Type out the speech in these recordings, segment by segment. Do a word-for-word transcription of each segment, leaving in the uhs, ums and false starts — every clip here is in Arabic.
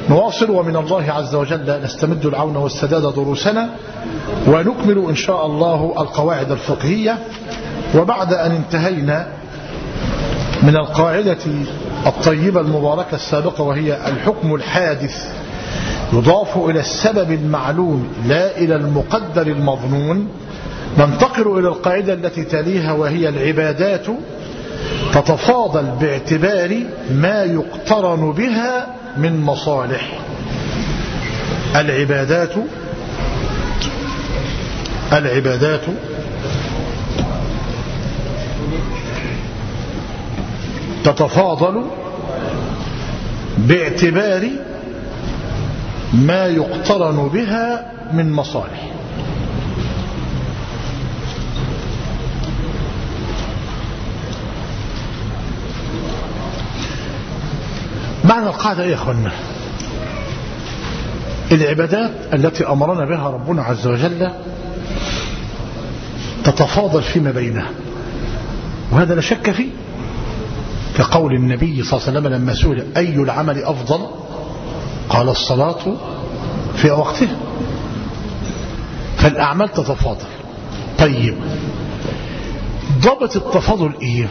نواصل ومن الله عز وجل نستمد العون والسداد دروسنا، ونكمل إن شاء الله القواعد الفقهية. وبعد أن انتهينا من القاعدة الطيبة المباركة السابقة وهي الحكم الحادث يضاف إلى السبب المعلوم لا إلى المقدر المظنون، ننتقل إلى القاعدة التي تليها وهي العبادات تتفاضل باعتبار ما يقترن بها من مصالح. العبادات العبادات تتفاضل باعتبار ما يقترن بها من مصالح. معنى القاعدة ايه يا اخوانا؟ العبادات التي امرنا بها ربنا عز وجل تتفاضل فيما بينها، وهذا لا شك فيه، كقول النبي صلى الله عليه وسلم لما سئل أي العمل أفضل قال الصلاة في وقتها. فالأعمال تتفاضل. طيب ضبط التفاضل إيه؟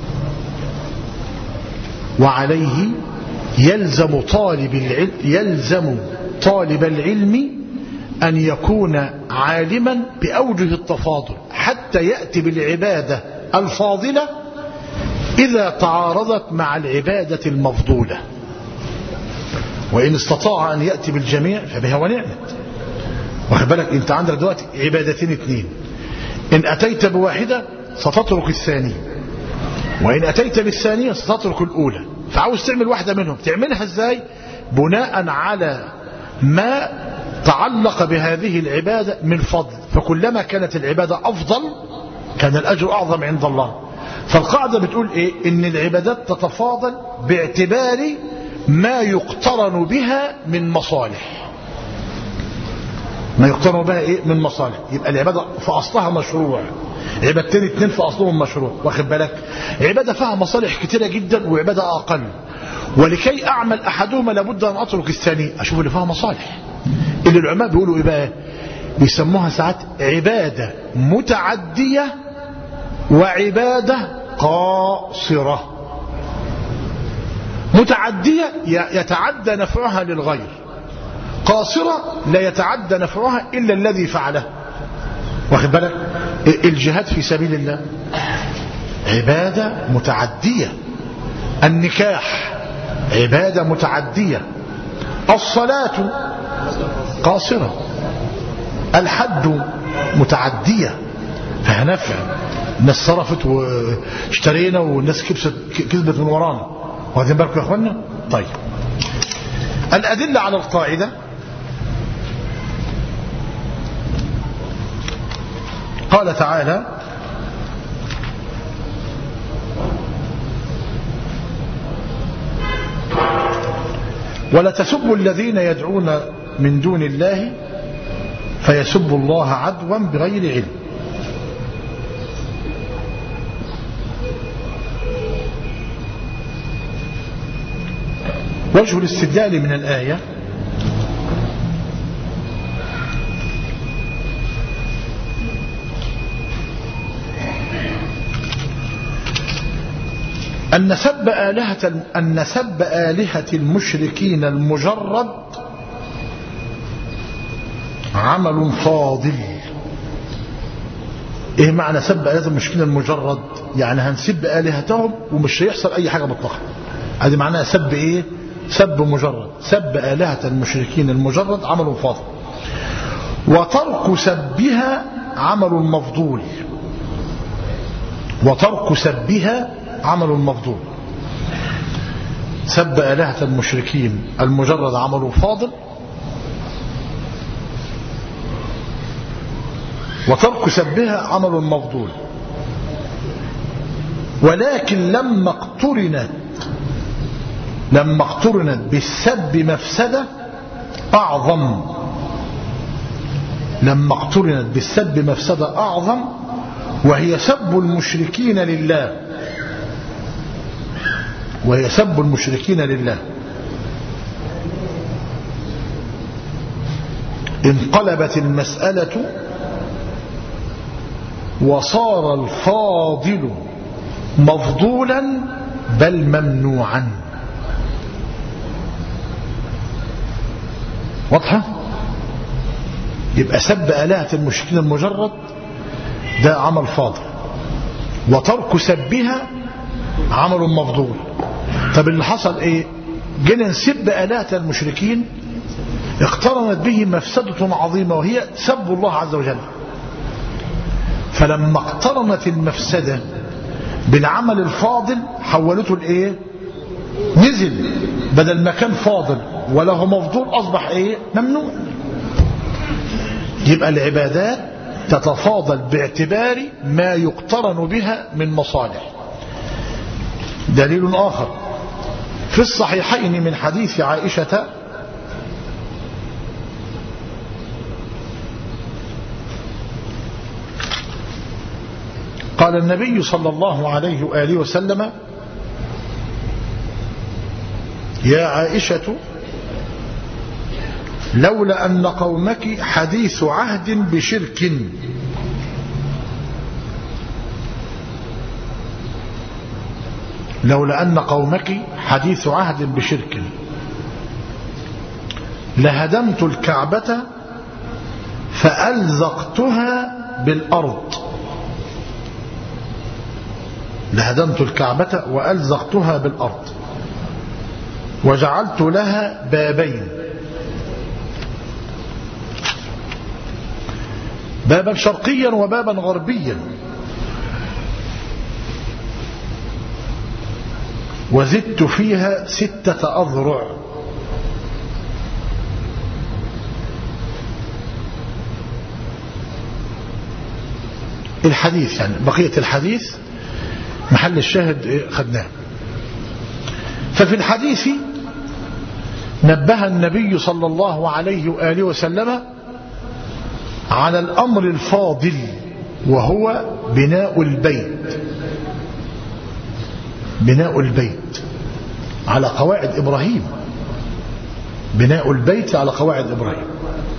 وعليه يلزم طالب العلم يلزم طالب العلم أن يكون عالما بأوجه التفاضل حتى يأتي بالعبادة الفاضلة إذا تعارضت مع العبادة المفضولة، وإن استطاع أن يأتي بالجميع فبها ونعمت. واخد بالك؟ أنت عندك دلوقتي عبادتين اثنين، إن أتيت بواحدة ستترك الثانية، وإن أتيت بالثانية ستترك الأولى. فعاوز تعمل واحدة منهم، تعملها إزاي؟ بناء على ما تعلق بهذه العبادة من فضل، فكلما كانت العبادة أفضل كان الأجر أعظم عند الله. فالقاعدة بتقول إيه؟ إن العبادات تتفاضل باعتبار ما يقترن بها من مصالح. ما يقترن بها إيه؟ من مصالح. يبقى العبادة في أصلها مشروع، عبادتين اتنين في أصلهم مشروع. واخد بالك؟ عبادة فيها مصالح كتيرة جدا وعبادة أقل، ولكي أعمل أحدهما لابد أن أترك الثاني أشوف اللي فيها مصالح. اللي العلماء بيقولوا إيه بقى؟ بيسموها ساعات عبادة متعدية وعبادة قاصرة. متعدية يتعدى نفعها للغير، قاصرة لا يتعدى نفعها إلا الذي فعله. واخد بالك؟ الجهاد في سبيل الله عبادة متعدية، النكاح عبادة متعدية، الصلاة قاصرة، الحج متعدية فيها نفع، الناس صرفت واشترينا والناس كسبت من ورانا. واخدين بالكم يا اخوانا؟ طيب الأدلة على القاعدة قال تعالى ولا تسبوا الذين يدعون من دون الله فيسبوا الله عدوا بغير علم. وجه الاستدلال من الآية أن سب آلهة أن سب آلهة المشركين المجرد عمل فاضل. إيه معنى سب آلهة المشركين المجرد؟ يعني هنسب آلهتهم ومش هيحصل أي حاجة مطلقة. هذه معناها سب إيه؟ سب مجرد. سب آلهة المشركين المجرد عمل فاضل، وترك سبها عمل مفضول. وترك سبها عمل مفضول. سب آلهة المشركين المجرد عمل فاضل، وترك سبها عمل مفضول. ولكن لما اقترنت لما اقترنت بالسب مفسدة أعظم لما اقترنت بالسب مفسدة أعظم وهي سب المشركين لله وهي سب المشركين لله انقلبت المسألة وصار الفاضل مفضولا بل ممنوعا. واضحة؟ يبقى سب آلهة المشركين المجرد ده عمل فاضل، وترك سبها عمل مفضول. طب اللي حصل ايه؟ جينا نسب آلهة المشركين اقترنت به مفسدة عظيمة وهي سب الله عز وجل. فلما اقترنت المفسدة بالعمل الفاضل حولته الايه؟ نزل، بدل ما كان فاضل وله مفضول اصبح ايه؟ ممنوع. يبقى العبادات تتفاضل باعتبار ما يقترن بها من مصالح. دليل آخر في الصحيحين من حديث عائشة قال النبي صلى الله عليه وآله وسلم: يا عائشة لولا أن قومك حديث عهد بشرك لولا أن قومك حديث عهد بشرك لهدمت الكعبة فألزقتها بالأرض لهدمت الكعبة وألزقتها بالأرض وجعلت لها بابين، بابا شرقيا وبابا غربيا، وزدت فيها ستة أذرع. الحديث يعني بقية الحديث محل الشاهد خدناه. ففي الحديث نبه النبي صلى الله عليه وآله وسلم على الأمر الفاضل وهو بناء البيت، بناء البيت على قواعد إبراهيم، بناء البيت على قواعد إبراهيم.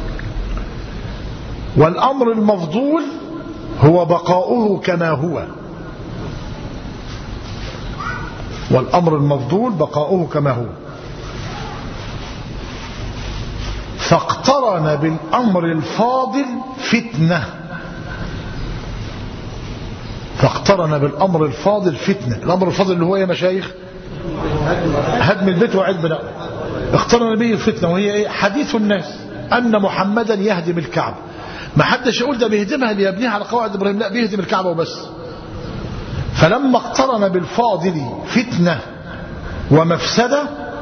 والأمر المفضول هو بقاؤه كما هو، والأمر المفضول بقاؤه كما هو. فاقترن بالأمر الفاضل فتنة فاقترن بالأمر الفاضل فتنة الأمر الفاضل اللي هو يا مشايخ هدم البيت وعيد بناءه، اقترن به الفتنة وهي ايه؟ حديث الناس أن محمدا يهدم الكعبة. ما حدش يقول ده بيهدمها ليبنيها على قواعد إبراهيم، لا، بيهدم الكعبة وبس. فلما اقترن بالفاضل فتنة ومفسدة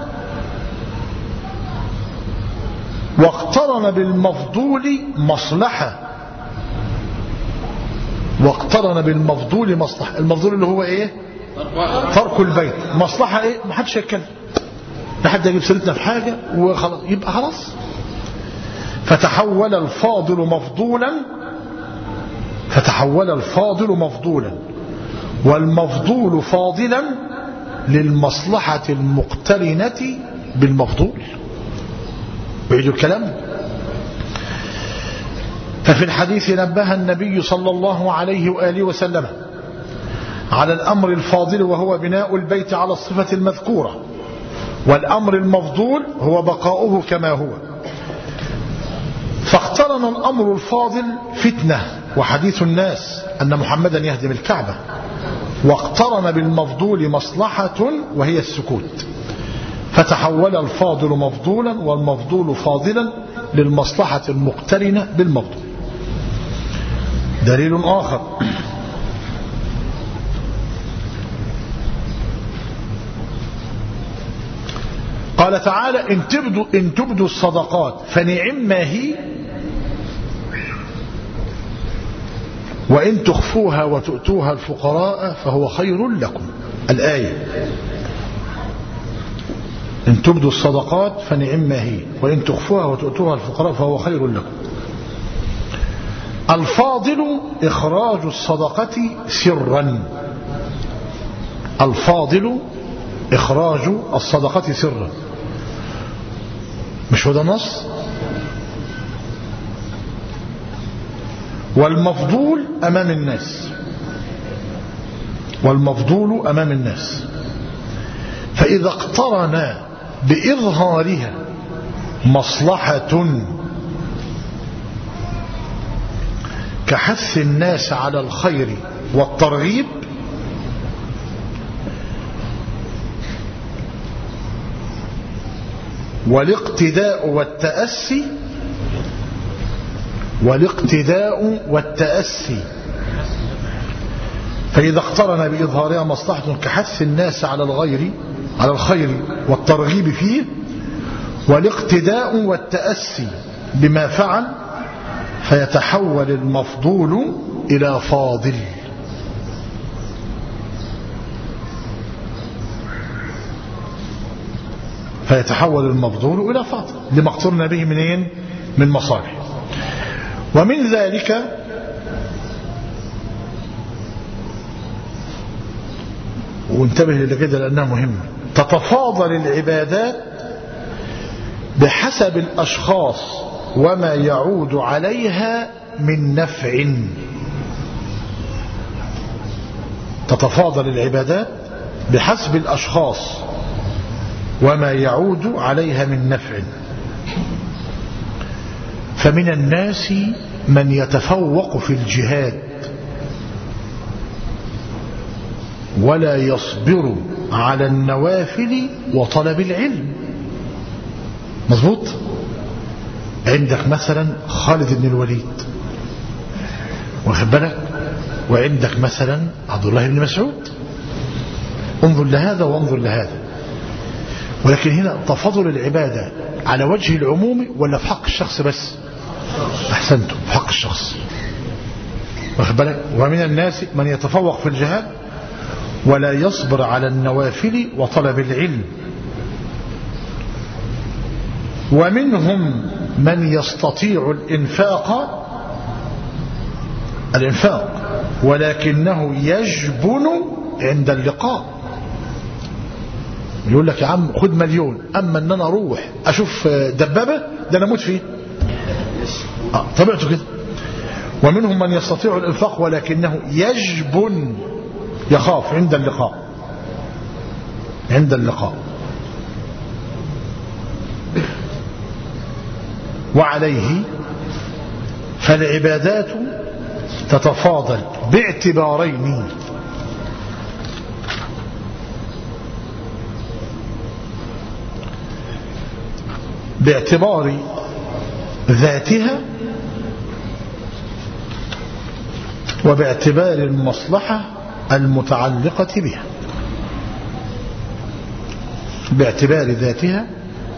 واقترن بالمفضول مصلحة واقترن بالمفضول مصلحة المفضول اللي هو ايه؟ ترك البيت. مصلحة ايه؟ ما حدش يتكلم، لا حد يجيب سيرتنا في حاجة وخلاص، يبقى خلاص. فتحول الفاضل مفضولا فتحول الفاضل مفضولا والمفضول فاضلا للمصلحة المقترنة بالمفضول. بعيد الكلام. ففي الحديث نبه النبي صلى الله عليه وآله وسلم على الأمر الفاضل وهو بناء البيت على الصفة المذكورة، والأمر المفضول هو بقاؤه كما هو. فاقترن الأمر الفاضل فتنة وحديث الناس أن محمدا يهدم الكعبة، واقترن بالمفضول مصلحة وهي السكوت. فتحول الفاضل مفضولا والمفضول فاضلا للمصلحة المقترنة بالمفضول. دليل آخر قال تعالى: إن تبدوا, إن تبدوا الصدقات فنعما هي وإن تخفوها وتؤتوها الفقراء فهو خير لكم. الآية: إن تبدوا الصدقات فنعما هي وإن تخفوها وتؤتوها الفقراء فهو خير لكم. الفاضل إخراج الصدقة سرا الفاضل إخراج الصدقة سرا. مش هو ده نص؟ والمفضول أمام الناس والمفضول أمام الناس فإذا اقترن بإظهارها مصلحة كحث الناس على الخير والترغيب والاقتداء والتأسي والاقتداء والتأسي فإذا اقترن بإظهارها مصلحة كحث الناس على الغير على الخير والترغيب فيه والاقتداء والتأسي بما فعل فيتحول المفضول إلى فاضل. فيتحول المفضول إلى فاضل لما اقترن به منين؟ من مصالح. ومن ذلك وانتبه لكده لأنها مهمة تتفاضل العبادات بحسب الأشخاص وما يعود عليها من نفع. تتفاضل العبادات بحسب الأشخاص وما يعود عليها من نفع. فمن الناس من يتفوق في الجهاد ولا يصبر على النوافل وطلب العلم. مظبوط. عندك مثلا خالد بن الوليد واخد بالك، وعندك مثلا عبد الله بن مسعود. انظر لهذا وانظر لهذا. ولكن هنا تفاضل العبادة على وجه العموم ولا في حق الشخص بس؟ احسنتم، في حق الشخص واخد بالك. ومن الناس من يتفوق في الجهاد ولا يصبر على النوافل وطلب العلم. ومنهم من يستطيع الإنفاق الإنفاق ولكنه يجبن عند اللقاء. يقول لك يا عم خد مليون، أما أن أنا أروح أشوف دبابة ده أنا أموت فيه. آه طبيعته كده. ومنهم من يستطيع الإنفاق ولكنه يجبن يخاف عند اللقاء عند اللقاء. وعليه فالعبادات تتفاضل باعتبارين: باعتبار ذاتها وباعتبار المصلحة المتعلقة بها. باعتبار ذاتها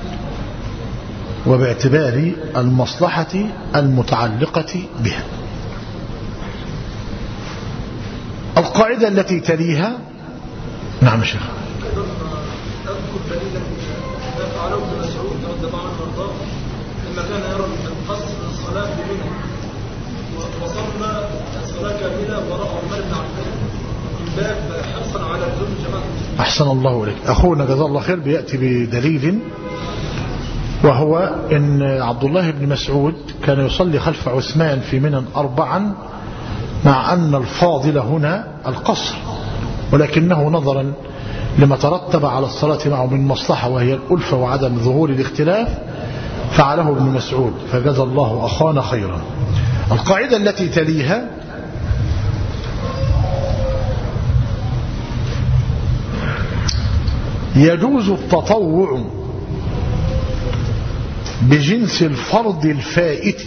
وباعتبار المصلحة المتعلقة بها. القاعدة التي تليها. نعم شيخ. أذكر دليلا ما فعله ابن مسعود رضي الله عنه وارضاه لما كان يرى القصر الصلاة بمنى وصلنا الصلاة كاملة وراء عمر بن عبد من باب حرصا على لزوم الجماعة. أحسن الله إليك. أخونا جزاه الله خير بيأتي بدليل، وهو إن عبد الله بن مسعود كان يصلي خلف عثمان في منى أربعا، مع أن الفاضل هنا القصر، ولكنه نظرا لما ترتب على الصلاة معه من مصلحة وهي الألفة وعدم ظهور الاختلاف فعله ابن مسعود، فجزى الله أخانا خيرا. القاعدة التي تليها: يجوز التطوع بجنس الفرض الفائت.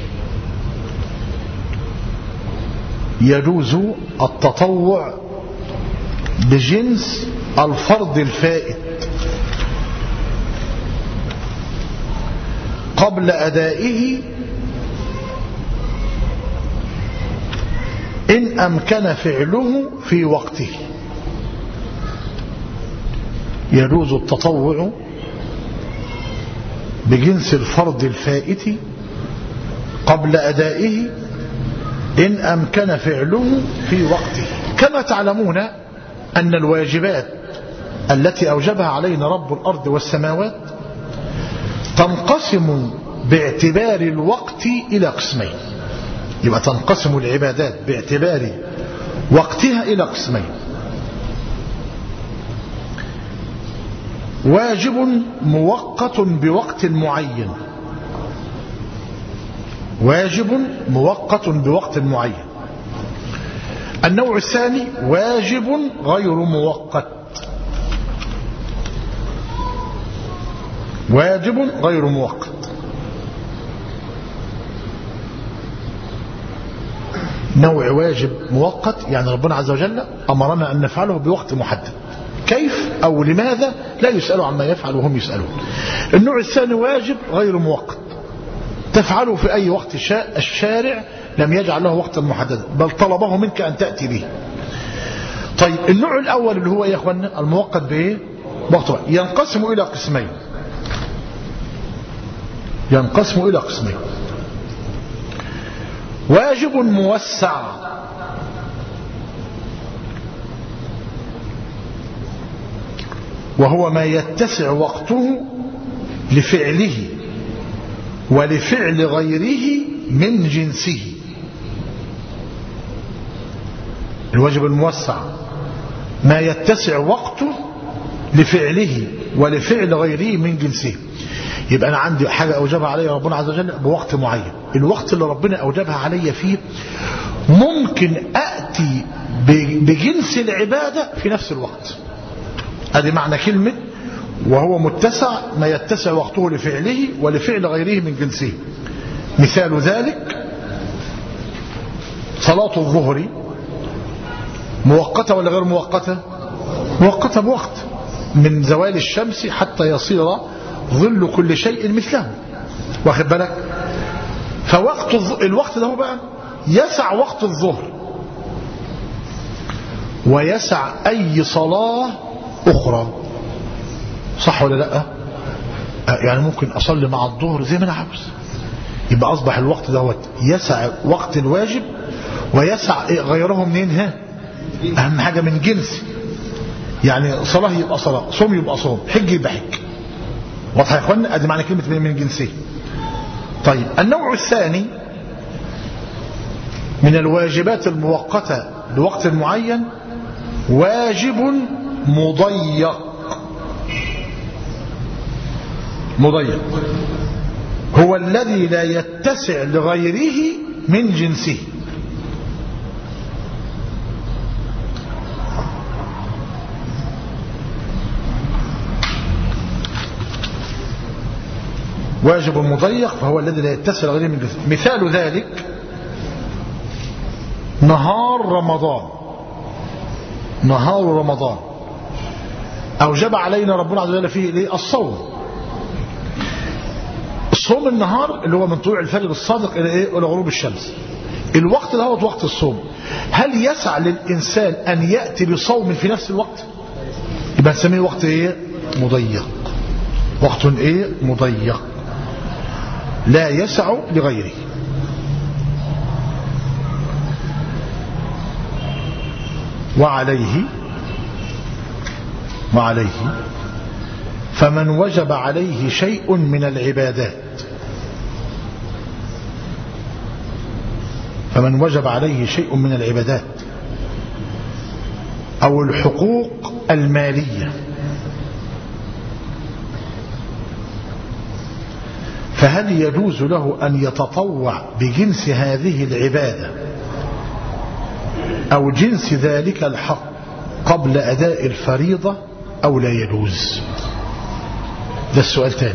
يجوز التطوع بجنس الفرض الفائت قبل أدائه إن أمكن فعله في وقته. يجوز التطوع بجنس الفرض الفائت قبل أدائه إن أمكن فعله في وقته. كما تعلمون أن الواجبات التي أوجبها علينا رب الأرض والسماوات تنقسم باعتبار الوقت إلى قسمين: يبقى تنقسم العبادات باعتبار وقتها إلى قسمين: واجب مؤقت بوقت معين، واجب مؤقت بوقت معين. النوع الثاني واجب غير مؤقت، واجب غير مؤقت. نوع واجب مؤقت يعني ربنا عز وجل أمرنا أن نفعله بوقت محدد، كيف أو لماذا لا يسأل عما يفعل وهم يسألون. النوع الثاني واجب غير مؤقت، تفعله في أي وقت شاء، الشارع لم يجعل له وقتا محددا بل طلبه منك أن تأتي به. طيب النوع الأول اللي هو يا أخوانا المؤقت بإيه؟ وقت ينقسم إلى قسمين، ينقسم إلى قسمين: واجب موسع، وهو ما يتسع وقته لفعله ولفعل غيره من جنسه. الواجب الموسع ما يتسع وقته لفعله ولفعل غيره من جنسه. يبقى أنا عندي حاجة أوجبها علي ربنا عز وجل بوقت معين، الوقت اللي ربنا أوجبها علي فيه ممكن أأتي بجنس العبادة في نفس الوقت. هذه معنى كلمة وهو متسع ما يتسع وقته لفعله ولفعل غيره من جنسه. مثال ذلك صلاة الظهر مؤقتة ولا غير مؤقتة؟ مؤقتة بوقت، من زوال الشمس حتى يصير ظل كل شيء مثله، واخد بالك؟ فوقت الوقت ده بقى يسع وقت الظهر ويسع أي صلاة أخرى، صح ولا لا؟ يعني ممكن أصلي مع الظهر زي ما أنا عاوز، يبقى أصبح الوقت دوت يسع وقت الواجب ويسع غيره منين؟ ها أهم حاجة من جنس، يعني صلاة يبقى صلاة، صوم يبقى صوم، حج يبقى حج. واضح يا اخوانا؟ ادي معنى كلمة من جنسه. طيب النوع الثاني من الواجبات المؤقتة بوقت معين واجب مضيق، مضيق هو الذي لا يتسع لغيره من جنسه. واجب مضيق فهو الذي لا يتسع لغيره من جنسه. مثال ذلك نهار رمضان، نهار رمضان أوجب علينا ربنا عز وجل فيه الصوم. الصوم النهار اللي هو من طلوع الفجر الصادق إلى إيه؟ إلى غروب الشمس. الوقت ده هو وقت الصوم. هل يسع للإنسان أن يأتي بصوم في نفس الوقت؟ يبقى نسميه وقت إيه؟ مضيق. وقت إيه؟ مضيق لا يسع لغيره. وعليه وعليه فمن وجب عليه شيء من العبادات، فمن وجب عليه شيء من العبادات أو الحقوق المالية، فهل يجوز له أن يتطوع بجنس هذه العبادة أو جنس ذلك الحق قبل أداء الفريضة أو لا يجوز؟ ده السؤال تاني.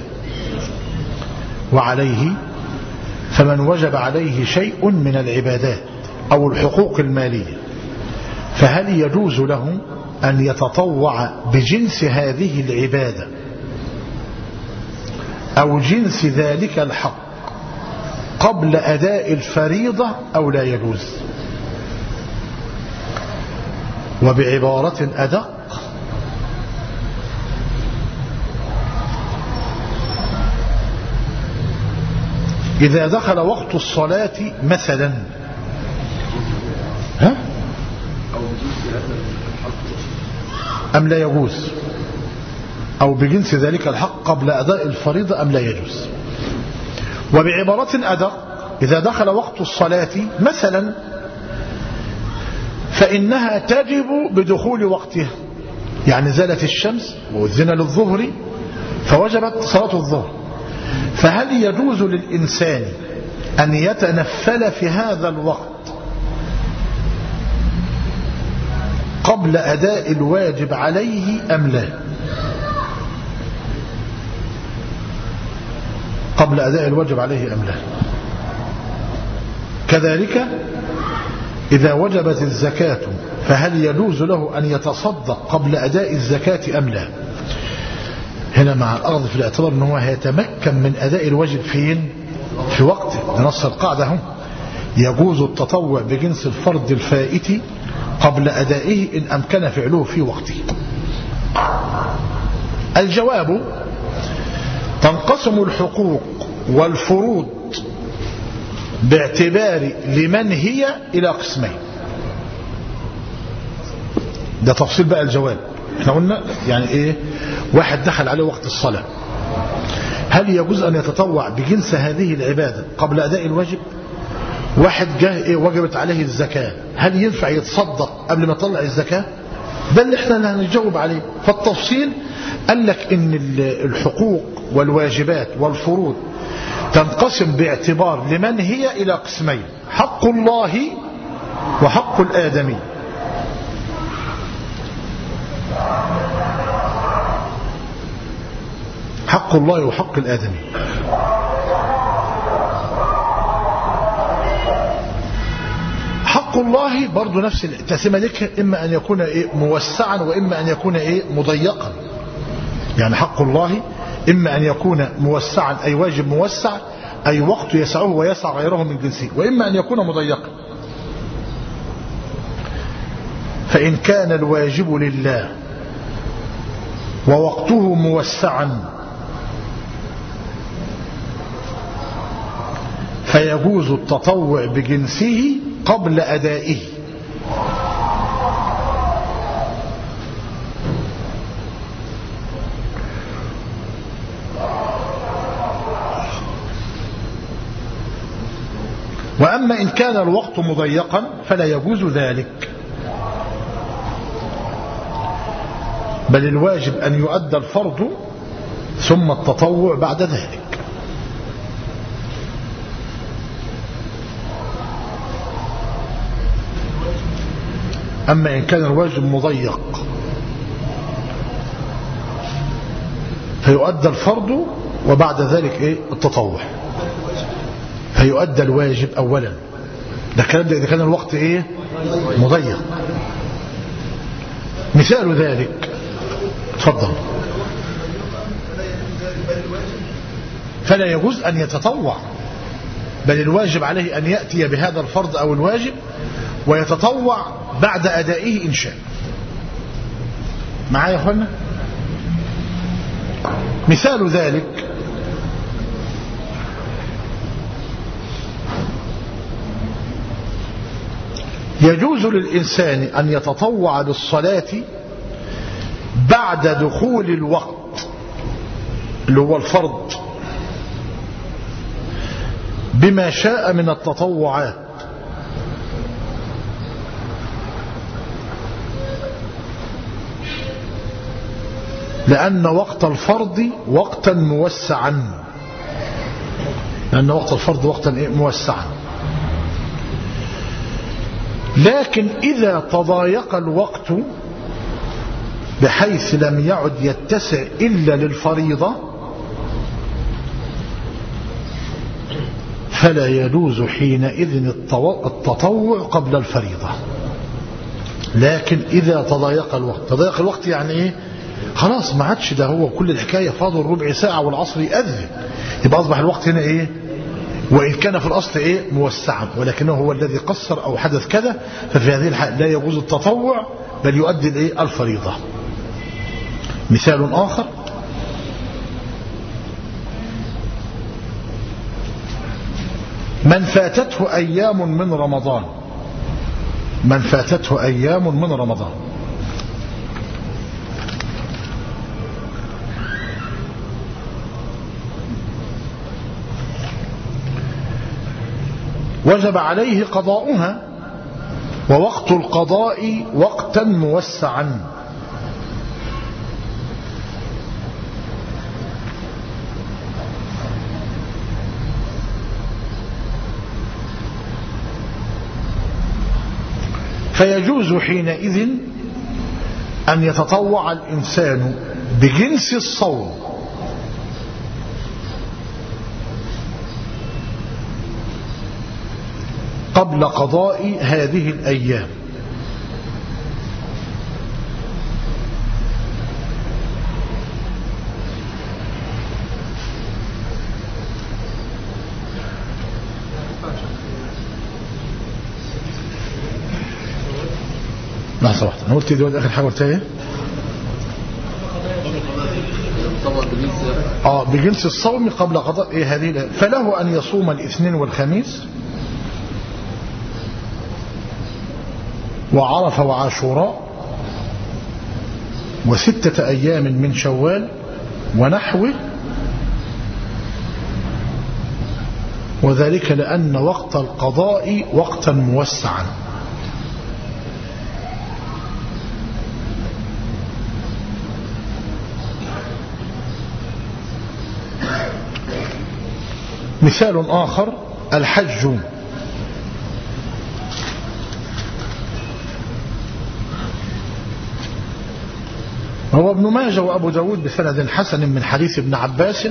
وعليه فمن وجب عليه شيء من العبادات أو الحقوق المالية، فهل يجوز له أن يتطوع بجنس هذه العبادة أو جنس ذلك الحق قبل أداء الفريضة أو لا يجوز؟ وبعبارة أدق إذا دخل وقت الصلاة مثلا ها أم لا يجوز، أو بجنس ذلك الحق قبل أداء الفريضة أم لا يجوز. وبعبارة أدق إذا دخل وقت الصلاة مثلا فإنها تجب بدخول وقتها، يعني زالت الشمس وأذن للظهر فوجبت صلاة الظهر، فهل يجوز للإنسان أن يتنفل في هذا الوقت قبل أداء الواجب عليه أم لا؟ قبل أداء الواجب عليه أم لا؟ كذلك إذا وجبت الزكاة فهل يجوز له أن يتصدق قبل أداء الزكاة أم لا؟ هنا مع الأخذ في الاعتبار أنه هيتمكن من أداء الواجب فين؟ في وقته. نص القاعدة هم يجوز التطوع بجنس الفرض الفائت قبل أدائه إن أمكن فعله في وقته. الجواب: تنقسم الحقوق والفروض باعتبار لمن هي إلى قسمين. ده تفصيل بقى الجواب. احنا قلنا يعني ايه؟ واحد دخل عليه وقت الصلاة، هل يجوز أن يتطوع بجنس هذه العبادة قبل أداء الواجب؟ واحد جاء ايه وجبت عليه الزكاة، هل ينفع يتصدق قبل ما يطلع الزكاة؟ ده اللي احنا اللي هنجاوب عليه. فالتفصيل قال لك ان الحقوق والواجبات والفروض تنقسم باعتبار لمن هي إلى قسمين: حق الله وحق الآدمي. حق الله وحق الآدمي. حق الله برضو نفس التقسيمة لك، إما أن يكون إيه موسعا وإما أن يكون إيه مضيقا. يعني حق الله إما أن يكون موسعا أي واجب موسع أي وقت يسعه ويسع غيره من جنسه، وإما أن يكون مضيقا. فإن كان الواجب لله ووقته موسعا فيجوز التطوع بجنسه قبل أدائه. وأما إن كان الوقت مضيقا فلا يجوز ذلك، بل الواجب أن يؤدى الفرض ثم التطوع بعد ذلك. أما إن كان الواجب مضيق فيؤدى الفرض وبعد ذلك إيه التطوع. فيؤدى الواجب أولا، ده الكلام ده إذا كان الوقت إيه مضيق. مثال ذلك، تفضل. فلا يجوز أن يتطوع، بل الواجب عليه أن يأتي بهذا الفرض أو الواجب ويتطوع بعد أدائه إن شاء. معايا يا أخوانا؟ مثال ذلك: يجوز للإنسان أن يتطوع بالصلاة بعد دخول الوقت اللي هو الفرض بما شاء من التطوعات، لأن وقت الفرض وقتا موسعا لأن وقت الفرض وقتا موسعا. لكن إذا تضايق الوقت بحيث لم يعد يتسع إلا للفريضة فلا يجوز حينئذ التطوع قبل الفريضة. لكن إذا تضايق الوقت، تضايق الوقت يعني إيه؟ خلاص ما عادش ده هو كل الحكاية، فاضل ربع ساعة والعصر يأذن، يبقى أصبح الوقت هنا إيه؟ وإن كان في الأصل إيه موسعا، ولكنه هو الذي قصر أو حدث كذا، ففي هذه الحالة لا يجوز التطوع بل يؤدي الإيه الفريضة. مثال آخر: من فاتته أيام من رمضان من فاتته أيام من رمضان وجب عليه قضاؤها، ووقت القضاء وقتا موسعا. فيجوز حينئذ أن يتطوع الإنسان بجنس الصوم قبل قضاء هذه الأيام. لحظة واحدة، أنا قلت دلوقتي آخر حاجة قلتها إيه؟ آه بجنس الصوم قبل قضاء إيه هذه الأيام. فله أن يصوم الاثنين والخميس وعرفة وعاشوراء وستة أيام من شوال ونحوه، وذلك لأن وقت القضاء وقتا موسعا. مثال آخر الحج. هو ابن ماجه وأبو داود بسند حسن من حديث ابن عباس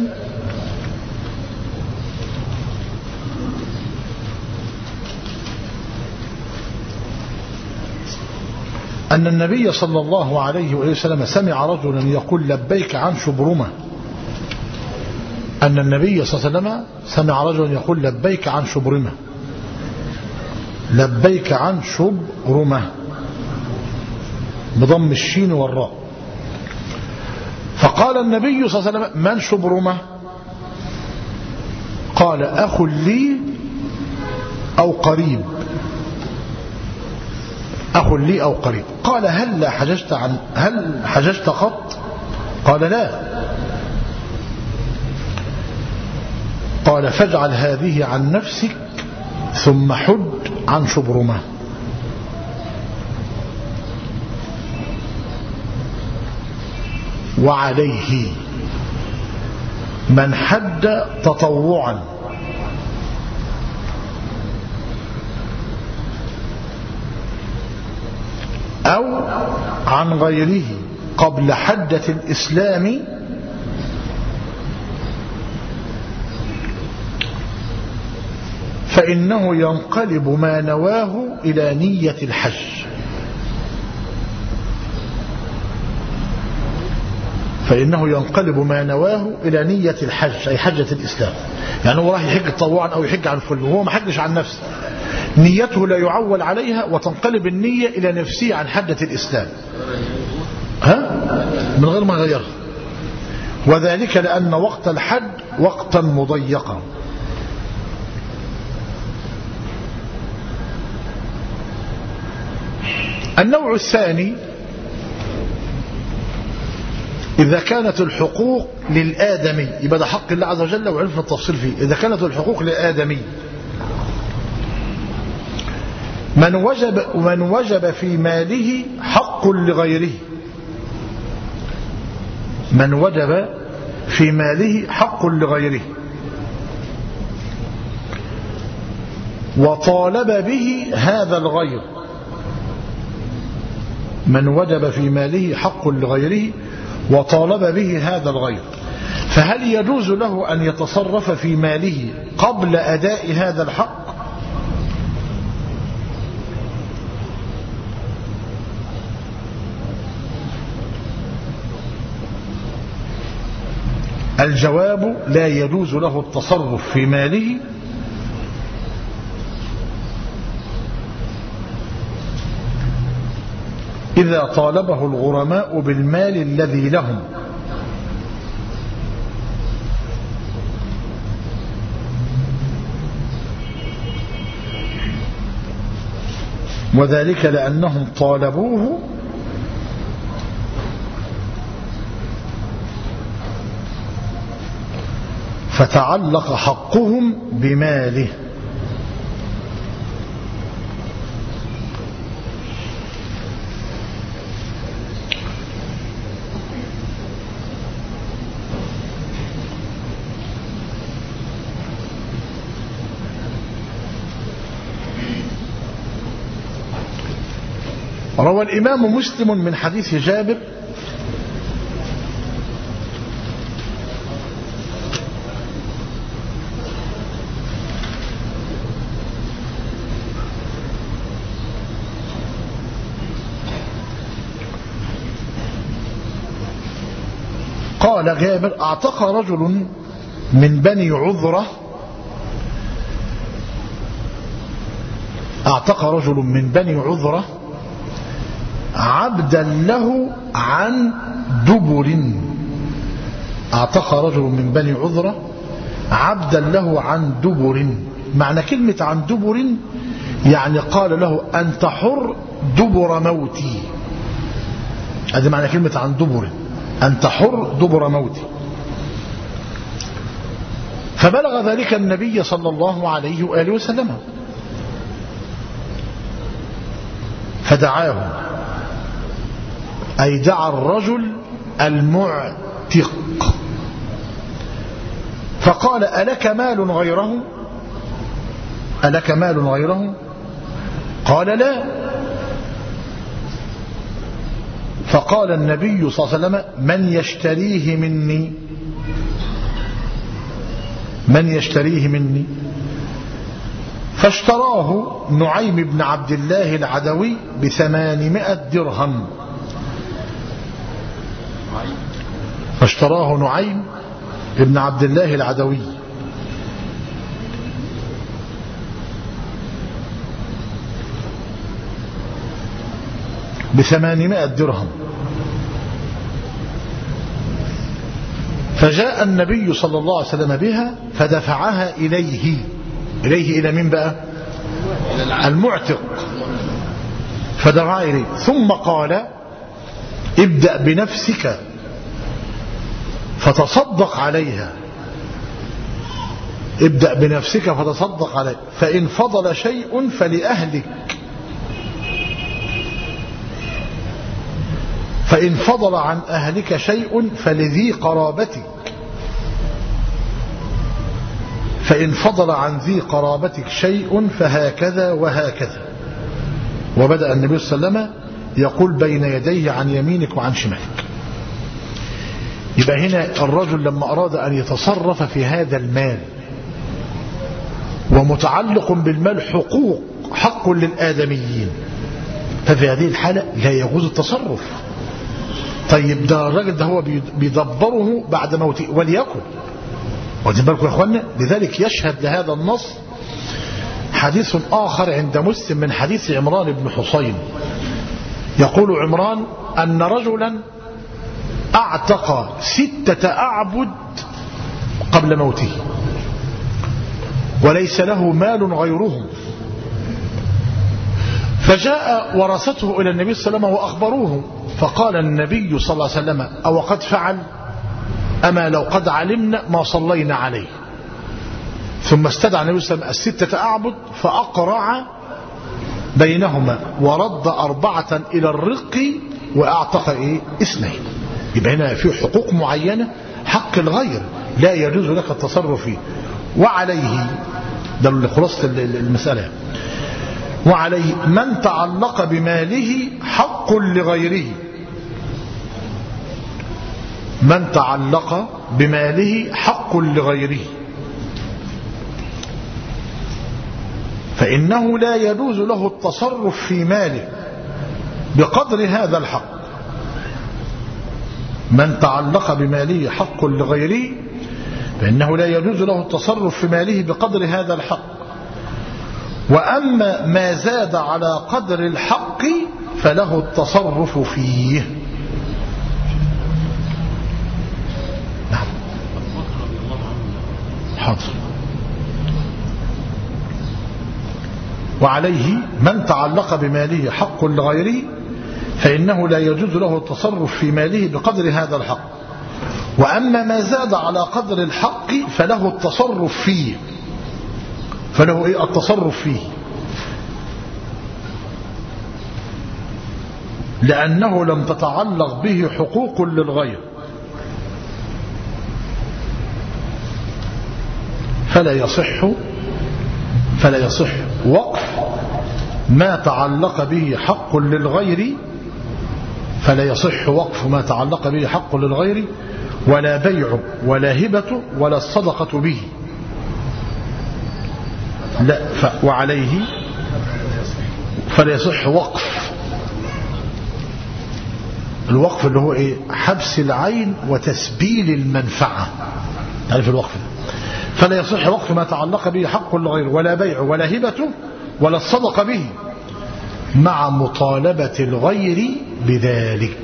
أن النبي صلى الله عليه وسلم سمع رجلا يقول لبيك عن شبرمة. أن النبي صلى الله عليه وسلم سمع رجلا يقول لبيك عن شبرمة، لبيك عن شبرمة بضم الشين والراء. فقال النبي صلى الله عليه وسلم من شبرمة؟ قال أخ لي أو قريب، أخ لي أو قريب. قال هل لا حججت عن هل حججت قط؟ قال لا. قال فاجعل هذه عن نفسك ثم حج عن شبرمة. وعليه من حج تطوعا أو عن غيره قبل حجة الإسلام فإنه ينقلب ما نواه إلى نية الحج، فإنه ينقلب ما نواه إلى نية الحج أي حجة الإسلام. يعني هو راح يحج تطوعا أو يحج عن فل، وهو ما حجش عن نفسه، نيته لا يعول عليها وتنقلب النية إلى نفسه عن حجة الإسلام ها من غير ما غيرها، وذلك لأن وقت الحج وقتا مضيقا. النوع الثاني إذا كانت الحقوق للآدمي، يبقى ده حق الله عز وجل وعرفنا التفصيل فيه. إذا كانت الحقوق للآدمي من وجب من وجب في ماله حق لغيره، من وجب في ماله حق لغيره وطالب به هذا الغير، من وجب في ماله حق لغيره وطالب به هذا الغير، فهل يجوز له أن يتصرف في ماله قبل أداء هذا الحق؟ الجواب لا يجوز له التصرف في ماله إذا طالبه الغرماء بالمال الذي لهم، وذلك لأنهم طالبوه فتعلق حقهم بماله. روى الإمام مسلم من حديث جابر قال جابر اعتق رجل من بني عذرة اعتق رجل من بني عذرة عبدا له عن دبر اعتق رجل من بني عذرة عبدا له عن دبر. معنى كلمة عن دبر يعني قال له أنت حر دبر موتي. هذا معنى كلمة عن دبر، أنت حر دبر موتي. فبلغ ذلك النبي صلى الله عليه وآله وسلم فدعاه، أي دعا الرجل المعتق فقال ألك مال غيره؟ ألك مال غيره؟ قال لا. فقال النبي صلى الله عليه وسلم من يشتريه مني؟ من يشتريه مني؟ فاشتراه نعيم بن عبد الله العدوي بثمانمائة درهم. فاشتراه نعيم بن عبد الله العدوي بثمانمائة درهم. فجاء النبي صلى الله عليه وسلم بها فدفعها إليه. إليه إلى من بقى؟ المعتق. فدعا إليه ثم قال ابدأ بنفسك فتصدق عليها. ابدأ بنفسك فتصدق عليها فإن فضل شيء فلأهلك، فإن فضل عن أهلك شيء فلذي قرابتك، فإن فضل عن ذي قرابتك شيء فهكذا وهكذا. وبدأ النبي صلى الله عليه وسلم يقول بين يديه عن يمينك وعن شمالك. يبقى هنا الرجل لما أراد أن يتصرف في هذا المال ومتعلق بالمال حقوق حق للآدميين، ففي هذه الحالة لا يجوز التصرف. طيب ده الراجل ده هو بيدبره بعد موته وليكن، واخدين بالكم يا اخوانا؟ لذلك يشهد لهذا النص حديث آخر عند مسلم من حديث عمران بن حصين. يقول عمران أن رجلا أعتق ستة أعبد قبل موته وليس له مال غيرهم، فجاء ورثته إلى النبي صلى الله عليه وسلم وأخبروه، فقال النبي صلى الله عليه وسلم أو قد فعل؟ أما لو قد علمنا ما صلينا عليه. ثم استدعى النبي صلى الله عليه وسلم الستة أعبد فأقرع بينهما ورد أربعة إلى الرق وأعتق إيه؟ اثنين. يبقى هنا في حقوق معينة حق الغير لا يجوز لك التصرف فيه. وعليه، ده خلاصة المسألة، وعليه من تعلق بماله حق لغيره. من تعلق بماله حق لغيره فإنه لا يجوز له التصرف في ماله بقدر هذا الحق. من تعلق بماله حق لغيره فإنه لا يجوز له التصرف في ماله بقدر هذا الحق. وأما ما زاد على قدر الحق فله التصرف فيه. نعم. حاضر. وعليه من تعلق بماله حق لغيره فإنه لا يجوز له التصرف في ماله بقدر هذا الحق. وأما ما زاد على قدر الحق فله التصرف فيه. فله إيه التصرف فيه؟ لأنه لم تتعلق به حقوق للغير، فلا يصح فلا يصح وقف ما تعلق به حق للغير فلا يصح وقف ما تعلق به حق للغير ولا بيع ولا هبة ولا الصدقة به. لا وعليه فلا يصح وقف. الوقف اللي هو ايه؟ حبس العين وتسبيل المنفعة. تعرف الوقف ده؟ فلا يصح وقف ما تعلق به حق للغير ولا بيع ولا هبة ولا الصدقة به مع مطالبة الغير بذلك.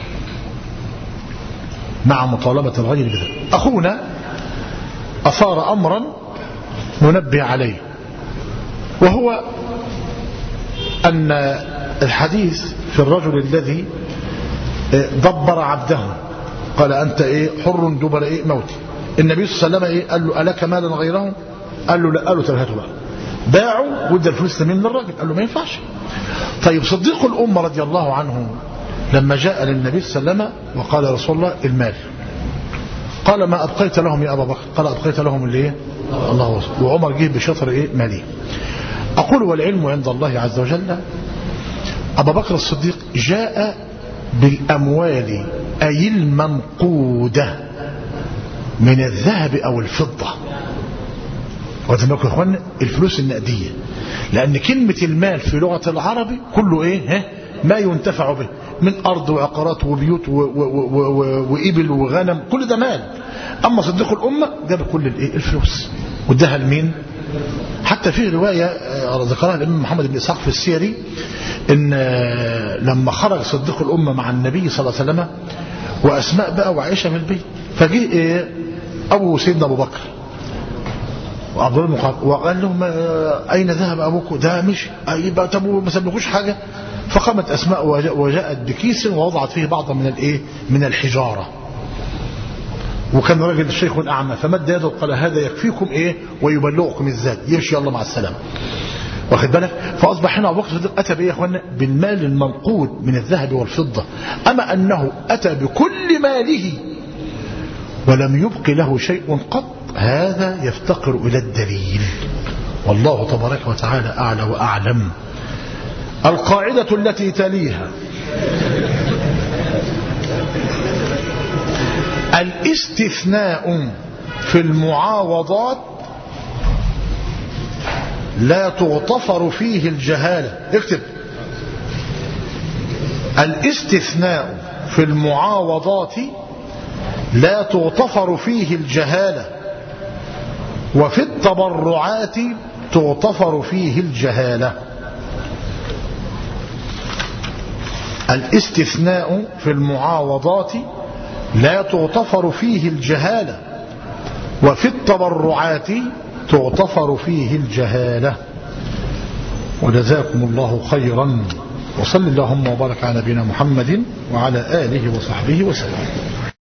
مع مطالبة الغير بذلك. أخونا أثار أمرا ننبه عليه، وهو أن الحديث في الرجل الذي دبر عبده قال أنت إيه حر دبر إيه موتي. النبي صلى الله عليه وسلم إيه قال له ألك مالا غيره؟ قال له لا. قال له ترهته بقى. باعوا وادى الفلوس من للراجل. قال له ما ينفعش. طيب صديق الأمة رضي الله عنه لما جاء للنبي صلى الله عليه وسلم وقال يا رسول الله المال، قال ما أبقيت لهم يا أبا بكر؟ قال أبقيت لهم اللي إيه؟ الله ورسوله. وعمر جه بشطر إيه؟ مالي. أقول والعلم عند الله عز وجل. أبا بكر الصديق جاء بالأموال أي المنقودة من الذهب أو الفضة. وتنبقوا يا إخوان الفلوس النقدية، لأن كلمة المال في لغة العربي كله إيه؟ ها؟ ما ينتفع به من أرض وعقارات وبيوت وإبل وغنم، كل ده مال. أما صديق الأمة جاب كل الفلوس واداها لمين؟ حتى في رواية ذكرها الإمام محمد بن إسحاق في السيري إن لما خرج صديق الأمة مع النبي صلى الله عليه وسلم وأسماء بقى وعائشة من البيت، فجاء إيه أبو سيدنا أبو بكر وعبد الله بن وقال لهم أين ذهب أبوكم؟ ده مشي. يبقى طب ما سابلكوش حاجة؟ فقامت أسماء وجاءت بكيس ووضعت فيه بعضا من الإيه من الحجارة. وكان راجل الشيخ الأعمى فمد يده وقال هذا يكفيكم إيه ويبلغكم الزاد، يمشي الله مع السلامة. واخد بالك؟ فأصبح هنا أبو بكر الصديق أتى بإيه يا أخوانا؟ بالمال المنقود من الذهب والفضة. أما أنه أتى بكل ماله ولم يبق له شيء قط، هذا يفتقر إلى الدليل. والله تبارك وتعالى أعلى وأعلم. القاعدة التي تليها الاستثناء في المعاوضات لا تغتفر فيه الجهالة. اكتب الاستثناء في المعاوضات لا تغتفر فيه الجهالة وفي التبرعات تغتفر فيه الجهالة. الاستثناء في المعاوضات لا تغتفر فيه الجهالة وفي التبرعات تغتفر فيه الجهالة. وجزاكم الله خيرا، وصل اللهم وبارك على نبينا محمد وعلى آله وصحبه وسلم.